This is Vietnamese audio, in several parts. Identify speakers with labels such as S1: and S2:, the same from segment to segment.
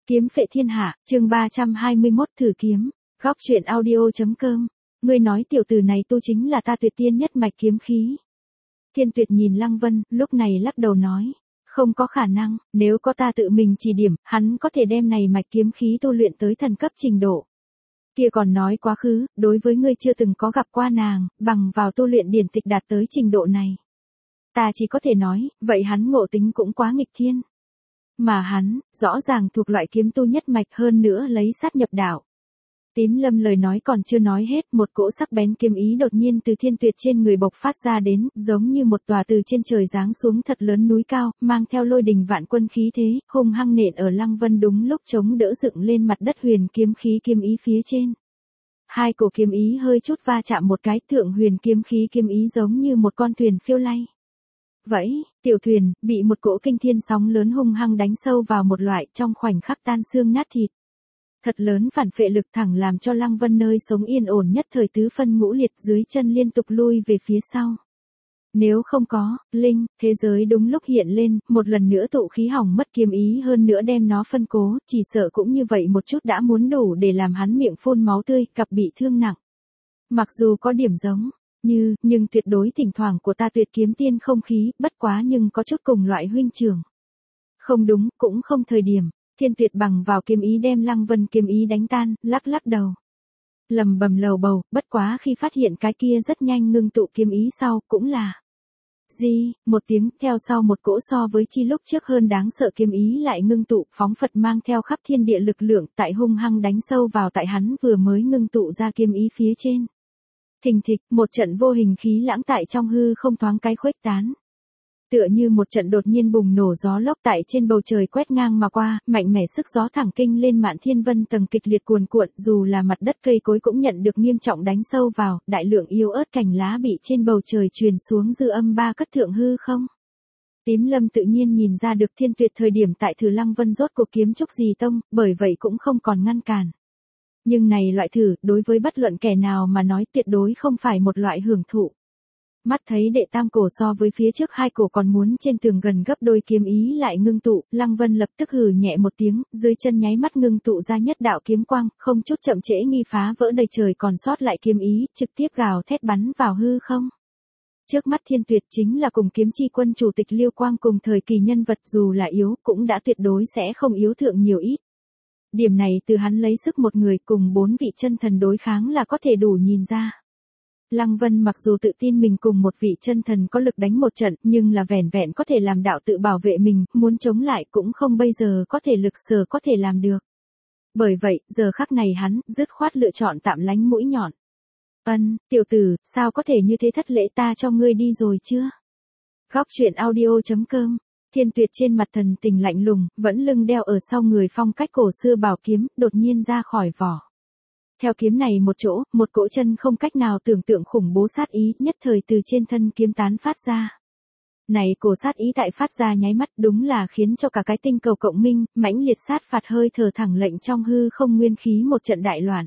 S1: Kiếm phệ thiên hạ, chương 321 thử kiếm, góc truyện audio.com. Ngươi nói tiểu tử này tu chính là ta tuyệt tiên nhất mạch kiếm khí. Thiên Tuyệt nhìn Lăng Vân, lúc này lắc đầu nói, không có khả năng, nếu có ta tự mình chỉ điểm, hắn có thể đem này mạch kiếm khí tu luyện tới thần cấp trình độ. Kia còn nói quá khứ, đối với ngươi chưa từng có gặp qua nàng, bằng vào tu luyện điển tịch đạt tới trình độ này. Ta chỉ có thể nói, vậy hắn ngộ tính cũng quá nghịch thiên. Mà hắn, rõ ràng thuộc loại kiếm tu nhất mạch hơn nữa lấy sát nhập đạo. Tím Lâm lời nói còn chưa nói hết, một cỗ sắc bén kiếm ý đột nhiên từ Thiên Tuyệt trên người bộc phát ra đến, giống như một tòa từ trên trời giáng xuống thật lớn núi cao, mang theo lôi đình vạn quân khí thế, hung hăng nện ở Lăng Vân đúng lúc chống đỡ dựng lên mặt đất huyền kiếm khí kiếm ý phía trên. Hai cổ kiếm ý hơi chút va chạm một cái, thượng huyền kiếm khí kiếm ý giống như một con thuyền phiêu lay. Vậy, tiểu thuyền, bị một cỗ kinh thiên sóng lớn hung hăng đánh sâu vào một loại trong khoảnh khắc tan xương nát thịt. Thật lớn phản phệ lực thẳng làm cho Lăng Vân nơi sống yên ổn nhất thời tứ phân ngũ liệt dưới chân liên tục lui về phía sau. Nếu không có, linh, thế giới đúng lúc hiện lên, một lần nữa tụ khí hỏng mất kiếm ý hơn nữa đem nó phân cố, chỉ sợ cũng như vậy một chút đã muốn đủ để làm hắn miệng phun máu tươi, cặp bị thương nặng. Mặc dù có điểm giống, nhưng tuyệt đối thỉnh thoảng của ta tuyệt kiếm tiên không khí, bất quá nhưng có chút cùng loại huynh trưởng. Không đúng, cũng không thời điểm, Thiên Tuyệt bằng vào kiếm ý đem Lăng Vân kiếm ý đánh tan, lắc đầu. Lầm bầm lầu bầu, bất quá khi phát hiện cái kia rất nhanh ngưng tụ kiếm ý sau, cũng là một tiếng, theo sau một cỗ so với chi lúc trước hơn đáng sợ kiếm ý lại ngưng tụ, phóng phật mang theo khắp thiên địa lực lượng tại hung hăng đánh sâu vào tại hắn vừa mới ngưng tụ ra kiếm ý phía trên. Thình thịch, một trận vô hình khí lãng tại trong hư không thoáng cái khuếch tán. Tựa như một trận đột nhiên bùng nổ gió lốc tại trên bầu trời quét ngang mà qua, mạnh mẽ sức gió thẳng kinh lên mạn thiên vân tầng kịch liệt cuồn cuộn, dù là mặt đất cây cối cũng nhận được nghiêm trọng đánh sâu vào, đại lượng yếu ớt cành lá bị trên bầu trời truyền xuống dư âm ba cất thượng hư không. Tím Lâm tự nhiên nhìn ra được Thiên Tuyệt thời điểm tại thử Lăng Vân rốt cuộc kiếm trúc gì tông, bởi vậy cũng không còn ngăn cản. Nhưng này loại thử, đối với bất luận kẻ nào mà nói tuyệt đối không phải một loại hưởng thụ. Mắt thấy đệ tam cổ so với phía trước hai cổ còn muốn trên tường gần gấp đôi kiếm ý lại ngưng tụ, Lăng Vân lập tức hừ nhẹ một tiếng, dưới chân nháy mắt ngưng tụ ra nhất đạo kiếm quang, không chút chậm trễ nghi phá vỡ đầy trời còn sót lại kiếm ý, trực tiếp gào thét bắn vào hư không. Trước mắt Thiên Tuyệt chính là cùng kiếm chi quân chủ tịch Liêu Quang cùng thời kỳ nhân vật dù là yếu cũng đã tuyệt đối sẽ không yếu thượng nhiều ít. Điểm này từ hắn lấy sức một người cùng 4 vị chân thần đối kháng là có thể đủ nhìn ra. Lăng Vân mặc dù tự tin mình cùng một vị chân thần có lực đánh một trận, nhưng là vẻn vẹn có thể làm đạo tự bảo vệ mình, muốn chống lại cũng không bây giờ có thể lực sở có thể làm được. Bởi vậy, giờ khắc này hắn, dứt khoát lựa chọn tạm lánh mũi nhọn. Tiểu tử, sao có thể như thế thất lễ, ta cho ngươi đi rồi chưa? Góc truyện audio.com. Thiên Tuyệt trên mặt thần tình lạnh lùng, vẫn lưng đeo ở sau người phong cách cổ xưa bảo kiếm, đột nhiên ra khỏi vỏ. Theo kiếm này một chỗ, một cỗ chân không cách nào tưởng tượng khủng bố sát ý, nhất thời từ trên thân kiếm tán phát ra. Này cổ sát ý tại phát ra nháy mắt đúng là khiến cho cả cái tinh cầu cộng minh, mãnh liệt sát phạt hơi thở thẳng lệnh trong hư không nguyên khí một trận đại loạn.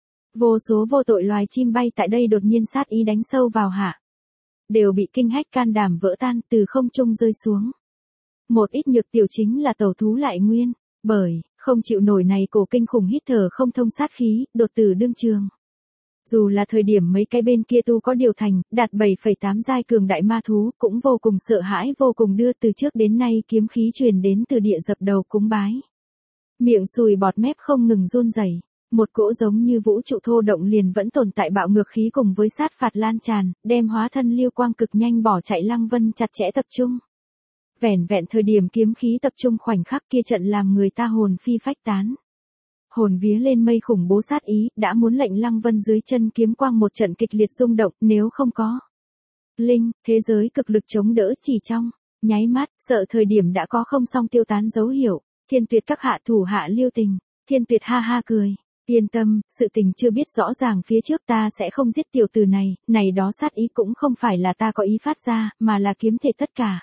S1: Vô số vô tội loài chim bay tại đây đột nhiên sát ý đánh sâu vào hạ. Đều bị kinh hách can đảm vỡ tan từ không trung rơi xuống. Một ít nhược tiểu chính là tẩu thú lại nguyên, bởi không chịu nổi này cổ kinh khủng hít thở không thông sát khí, đột tử đương trường. Dù là thời điểm mấy cái bên kia tu có điều thành, đạt 7,8 giai cường đại ma thú, cũng vô cùng sợ hãi vô cùng đưa từ trước đến nay kiếm khí truyền đến từ địa dập đầu cúng bái. Miệng sùi bọt mép không ngừng run rẩy, một cỗ giống như vũ trụ thô động liền vẫn tồn tại bạo ngược khí cùng với sát phạt lan tràn, đem hóa thân Liêu Quang cực nhanh bỏ chạy Lăng Vân chặt chẽ tập trung. Vẻn vẹn thời điểm kiếm khí tập trung khoảnh khắc kia trận làm người ta hồn phi phách tán. Hồn vía lên mây khủng bố sát ý, đã muốn lệnh Lăng Vân dưới chân kiếm quang một trận kịch liệt rung động, nếu không có linh, thế giới cực lực chống đỡ chỉ trong nháy mắt, sợ thời điểm đã có không song tiêu tán dấu hiệu. Thiên Tuyệt các hạ thủ hạ Liêu Tình, Thiên Tuyệt ha ha cười, yên tâm, sự tình chưa biết rõ ràng phía trước ta sẽ không giết tiểu tử này đó sát ý cũng không phải là ta có ý phát ra, mà là kiếm thể tất cả.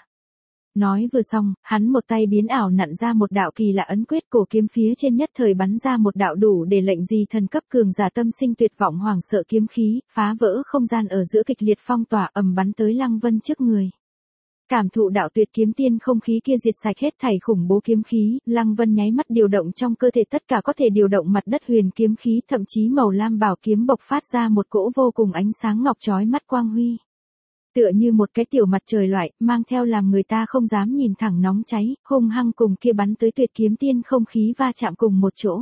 S1: Nói vừa xong, hắn một tay biến ảo nặn ra một đạo kỳ lạ ấn quyết, cổ kiếm phía trên nhất thời bắn ra một đạo đủ để lệnh gì thần cấp cường giả tâm sinh tuyệt vọng hoảng sợ kiếm khí, phá vỡ không gian ở giữa kịch liệt phong tỏa ầm bắn tới Lăng Vân trước người. Cảm thụ đạo tuyệt kiếm tiên không khí kia diệt sạch hết thảy khủng bố kiếm khí, Lăng Vân nháy mắt điều động trong cơ thể tất cả có thể điều động mặt đất huyền kiếm khí, thậm chí màu lam bảo kiếm bộc phát ra một cỗ vô cùng ánh sáng ngọc chói mắt quang huy. Tựa như một cái tiểu mặt trời loại, mang theo làm người ta không dám nhìn thẳng nóng cháy, hung hăng cùng kia bắn tới tuyệt kiếm tiên không khí va chạm cùng một chỗ.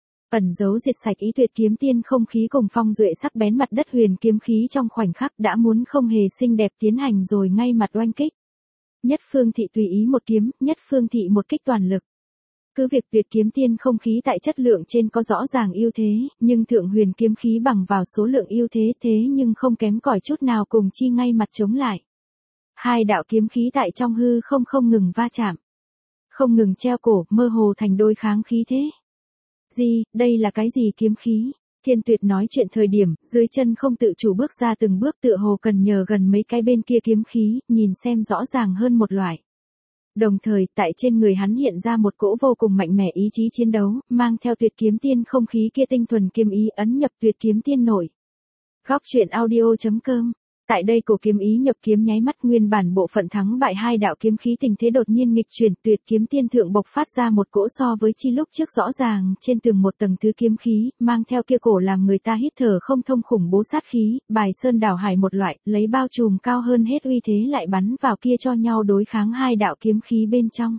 S1: Ẩn dấu diệt sạch ý tuyệt kiếm tiên không khí cùng phong duệ sắc bén mặt đất huyền kiếm khí trong khoảnh khắc đã muốn không hề xinh đẹp tiến hành rồi ngay mặt oanh kích. Nhất phương thị tùy ý một kiếm, nhất phương thị một kích toàn lực. Cứ việc tuyệt kiếm tiên không khí tại chất lượng trên có rõ ràng ưu thế, nhưng thượng huyền kiếm khí bằng vào số lượng ưu thế nhưng không kém cỏi chút nào cùng chi ngay mặt chống lại. Hai đạo kiếm khí tại trong hư không ngừng va chạm. Không ngừng treo cổ, mơ hồ thành đôi kháng khí thế. Gì, đây là cái gì kiếm khí? Thiên Tuyệt nói chuyện thời điểm, dưới chân không tự chủ bước ra từng bước tựa hồ cần nhờ gần mấy cái bên kia kiếm khí, nhìn xem rõ ràng hơn một loại. Đồng thời, tại trên người hắn hiện ra một cỗ vô cùng mạnh mẽ ý chí chiến đấu, mang theo tuyệt kiếm tiên không khí kia tinh thuần kiếm ý ấn nhập tuyệt kiếm tiên nội. Góc truyện audio.com. Tại đây cổ kiếm ý nhập kiếm nháy mắt nguyên bản bộ phận thắng bại hai đạo kiếm khí tình thế đột nhiên nghịch chuyển, tuyệt kiếm tiên thượng bộc phát ra một cỗ so với chi lúc trước rõ ràng trên tường một tầng thứ kiếm khí, mang theo kia cổ làm người ta hít thở không thông khủng bố sát khí, bài sơn đảo hải một loại, lấy bao trùm cao hơn hết uy thế lại bắn vào kia cho nhau đối kháng hai đạo kiếm khí bên trong.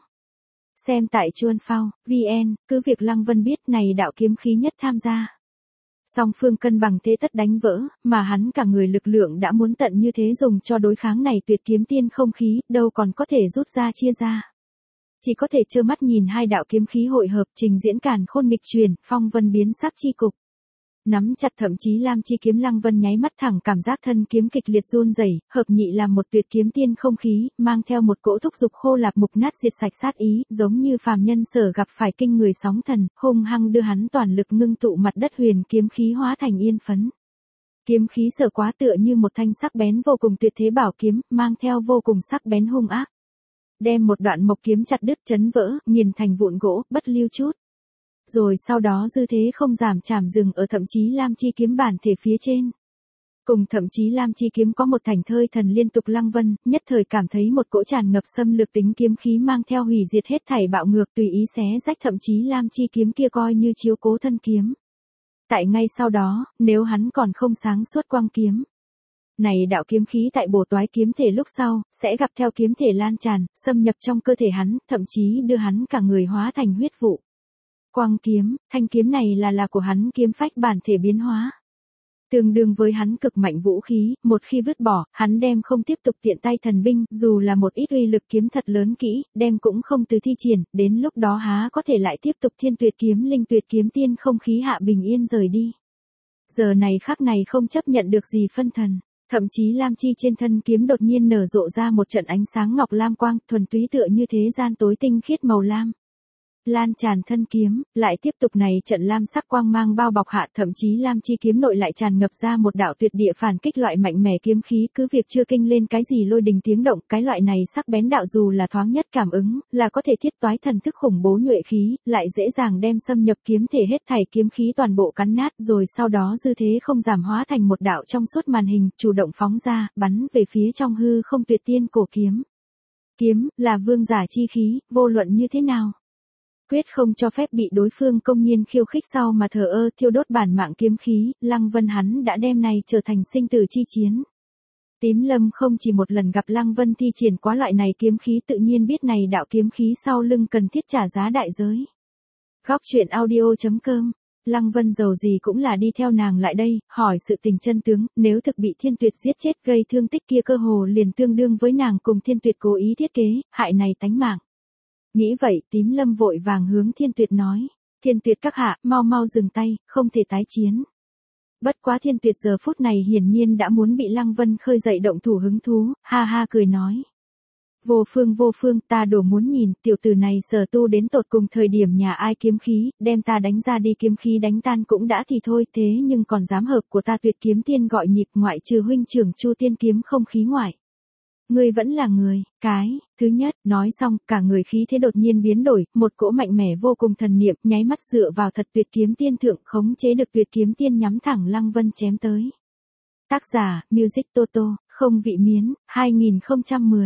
S1: Xem tại Chuan Phao, VN, cứ việc Lăng Vân biết này đạo kiếm khí nhất tham gia. Song phương cân bằng thế tất đánh vỡ, mà hắn cả người lực lượng đã muốn tận như thế dùng cho đối kháng này tuyệt kiếm tiên không khí, đâu còn có thể rút ra chia ra. Chỉ có thể trơ mắt nhìn hai đạo kiếm khí hội hợp trình diễn càn khôn nghịch truyền, phong vân biến sắc chi cục. Nắm chặt thậm chí lam chi kiếm Lăng Vân nháy mắt thẳng cảm giác thân kiếm kịch liệt run rẩy, hợp nhị làm một tuyệt kiếm tiên không khí, mang theo một cỗ thúc dục khô lạp mục nát diệt sạch sát ý, giống như phàm nhân sở gặp phải kinh người sóng thần, hung hăng đưa hắn toàn lực ngưng tụ mặt đất huyền kiếm khí hóa thành yên phấn. Kiếm khí sở quá tựa như một thanh sắc bén vô cùng tuyệt thế bảo kiếm, mang theo vô cùng sắc bén hung ác. Đem một đoạn mộc kiếm chặt đứt chấn vỡ, nghiền thành vụn gỗ, bất lưu chút. Rồi sau đó dư thế không giảm chạm dừng ở thậm chí lam chi kiếm bản thể phía trên. Cùng thậm chí lam chi kiếm có một thành thơi thần liên tục Lăng Vân, nhất thời cảm thấy một cỗ tràn ngập xâm lược tính kiếm khí mang theo hủy diệt hết thảy bạo ngược tùy ý xé rách thậm chí lam chi kiếm kia coi như chiếu cố thân kiếm. Tại ngay sau đó, nếu hắn còn không sáng suốt quang kiếm. Này đạo kiếm khí tại bổ toái kiếm thể lúc sau, sẽ gặp theo kiếm thể lan tràn, xâm nhập trong cơ thể hắn, thậm chí đưa hắn cả người hóa thành huyết vụ. Quang kiếm, thanh kiếm này là của hắn kiếm phách bản thể biến hóa. Tương đương với hắn cực mạnh vũ khí, một khi vứt bỏ, hắn đem không tiếp tục tiện tay thần binh, dù là một ít uy lực kiếm thật lớn kỹ, đem cũng không từ thi triển, đến lúc đó há có thể lại tiếp tục thiên tuyệt kiếm linh tuyệt kiếm tiên không khí hạ bình yên rời đi. Giờ này khắc này không chấp nhận được gì phân thần, thậm chí lam chi trên thân kiếm đột nhiên nở rộ ra một trận ánh sáng ngọc lam quang, thuần túy tựa như thế gian tối tinh khiết màu lam. Lan tràn thân kiếm, lại tiếp tục này trận lam sắc quang mang bao bọc hạ, thậm chí lam chi kiếm nội lại tràn ngập ra một đạo tuyệt địa phản kích loại mạnh mẽ kiếm khí, cứ việc chưa kinh lên cái gì lôi đình tiếng động, cái loại này sắc bén đạo dù là thoáng nhất cảm ứng, là có thể thiết toái thần thức khủng bố nhuệ khí, lại dễ dàng đem xâm nhập kiếm thể hết thảy kiếm khí toàn bộ cắn nát, rồi sau đó dư thế không giảm hóa thành một đạo trong suốt màn hình, chủ động phóng ra, bắn về phía trong hư không tuyệt tiên cổ kiếm. Kiếm, là vương giả chi khí, vô luận như thế nào. Quyết không cho phép bị đối phương công nhiên khiêu khích sau mà thờ ơ thiêu đốt bản mạng kiếm khí, Lăng Vân hắn đã đem này trở thành sinh tử chi chiến. Tím Lâm không chỉ một lần gặp Lăng Vân thi triển quá loại này kiếm khí tự nhiên biết này đạo kiếm khí sau lưng cần thiết trả giá đại giới. Góc truyện audio.com. Lăng Vân dầu gì cũng là đi theo nàng lại đây, hỏi sự tình chân tướng, nếu thực bị Thiên Tuyệt giết chết gây thương tích kia cơ hồ liền tương đương với nàng cùng Thiên Tuyệt cố ý thiết kế, hại này tánh mạng. Nghĩ vậy, Tím Lâm vội vàng hướng Thiên Tuyệt nói, Thiên Tuyệt các hạ, mau dừng tay, không thể tái chiến. Bất quá Thiên Tuyệt giờ phút này hiển nhiên đã muốn bị Lăng Vân khơi dậy động thủ hứng thú, ha ha cười nói. Vô phương, ta đổ muốn nhìn, tiểu tử này sở tu đến tột cùng thời điểm nhà ai kiếm khí, đem ta đánh ra đi kiếm khí đánh tan cũng đã thì thôi, thế nhưng còn dám hợp của ta tuyệt kiếm tiên gọi nhịp ngoại trừ huynh trưởng Chu tiên kiếm không khí ngoại. Ngươi vẫn là người, thứ nhất, nói xong, cả người khí thế đột nhiên biến đổi, một cỗ mạnh mẽ vô cùng thần niệm, nháy mắt dựa vào thật tuyệt kiếm tiên thượng, khống chế được tuyệt kiếm tiên nhắm thẳng Lăng Vân chém tới. Tác giả, Music Toto, không vị miến, 2010.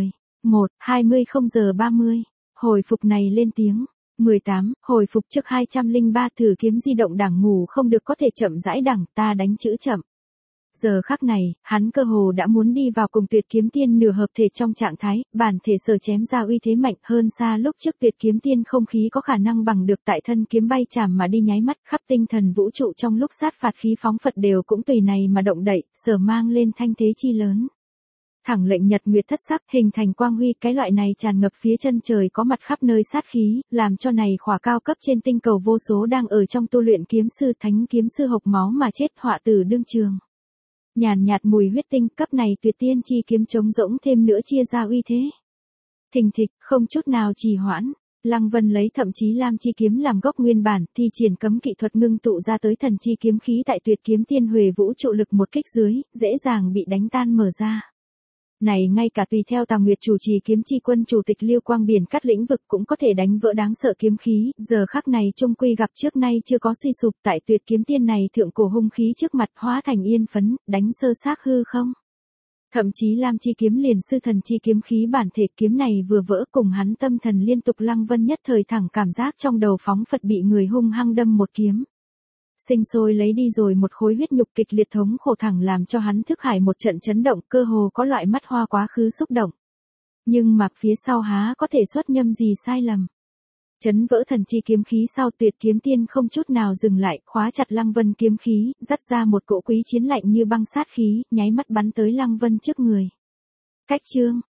S1: 20:30. Hồi phục này lên tiếng. 18. Hồi phục trước 203 thử kiếm di động đảng ngủ không được có thể chậm rãi đẳng ta đánh chữ chậm. Giờ khắc này, hắn cơ hồ đã muốn đi vào cùng Tuyệt Kiếm Tiên nửa hợp thể trong trạng thái, bản thể sở chém ra uy thế mạnh hơn xa lúc trước Tuyệt Kiếm Tiên không khí có khả năng bằng được tại thân kiếm bay chàm mà đi nháy mắt khắp tinh thần vũ trụ trong lúc sát phạt khí phóng Phật đều cũng tùy này mà động đậy, sở mang lên thanh thế chi lớn. Thẳng lệnh nhật nguyệt thất sắc, hình thành quang huy, cái loại này tràn ngập phía chân trời có mặt khắp nơi sát khí, làm cho này khỏa cao cấp trên tinh cầu vô số đang ở trong tu luyện kiếm sư thánh kiếm sư hộc máu mà chết họa tử đương trường. Nhàn nhạt mùi huyết tinh, cấp này tuyệt tiên chi kiếm trống rỗng thêm nữa chia ra uy thế. Thình thịch, không chút nào trì hoãn, Lăng Vân lấy thậm chí lam chi kiếm làm gốc nguyên bản, thi triển cấm kỵ thuật ngưng tụ ra tới thần chi kiếm khí tại Tuyệt Kiếm Tiên Huệ vũ trụ lực một kích dưới, dễ dàng bị đánh tan mở ra. Này ngay cả tùy theo Tào Nguyệt chủ trì kiếm chi quân chủ tịch Liêu Quang Biển cắt lĩnh vực cũng có thể đánh vỡ đáng sợ kiếm khí, giờ khắc này trung quy gặp trước nay chưa có suy sụp tại Tuyệt Kiếm Tiên này thượng cổ hung khí trước mặt hóa thành yên phấn, đánh sơ xác hư không. Thậm chí lam chi kiếm liền sư thần chi kiếm khí bản thể kiếm này vừa vỡ cùng hắn tâm thần liên tục Lăng Vân nhất thời thẳng cảm giác trong đầu phóng Phật bị người hung hăng đâm một kiếm. Sinh sôi lấy đi rồi một khối huyết nhục kịch liệt thống khổ thẳng làm cho hắn thức hải một trận chấn động cơ hồ có loại mắt hoa quá khứ xúc động. Nhưng mà phía sau há có thể xuất nhâm gì sai lầm. Chấn vỡ thần chi kiếm khí sau Tuyệt Kiếm Tiên không chút nào dừng lại, khóa chặt Lăng Vân kiếm khí, dắt ra một cỗ quý chiến lạnh như băng sát khí, nháy mắt bắn tới Lăng Vân trước người. Cách chương.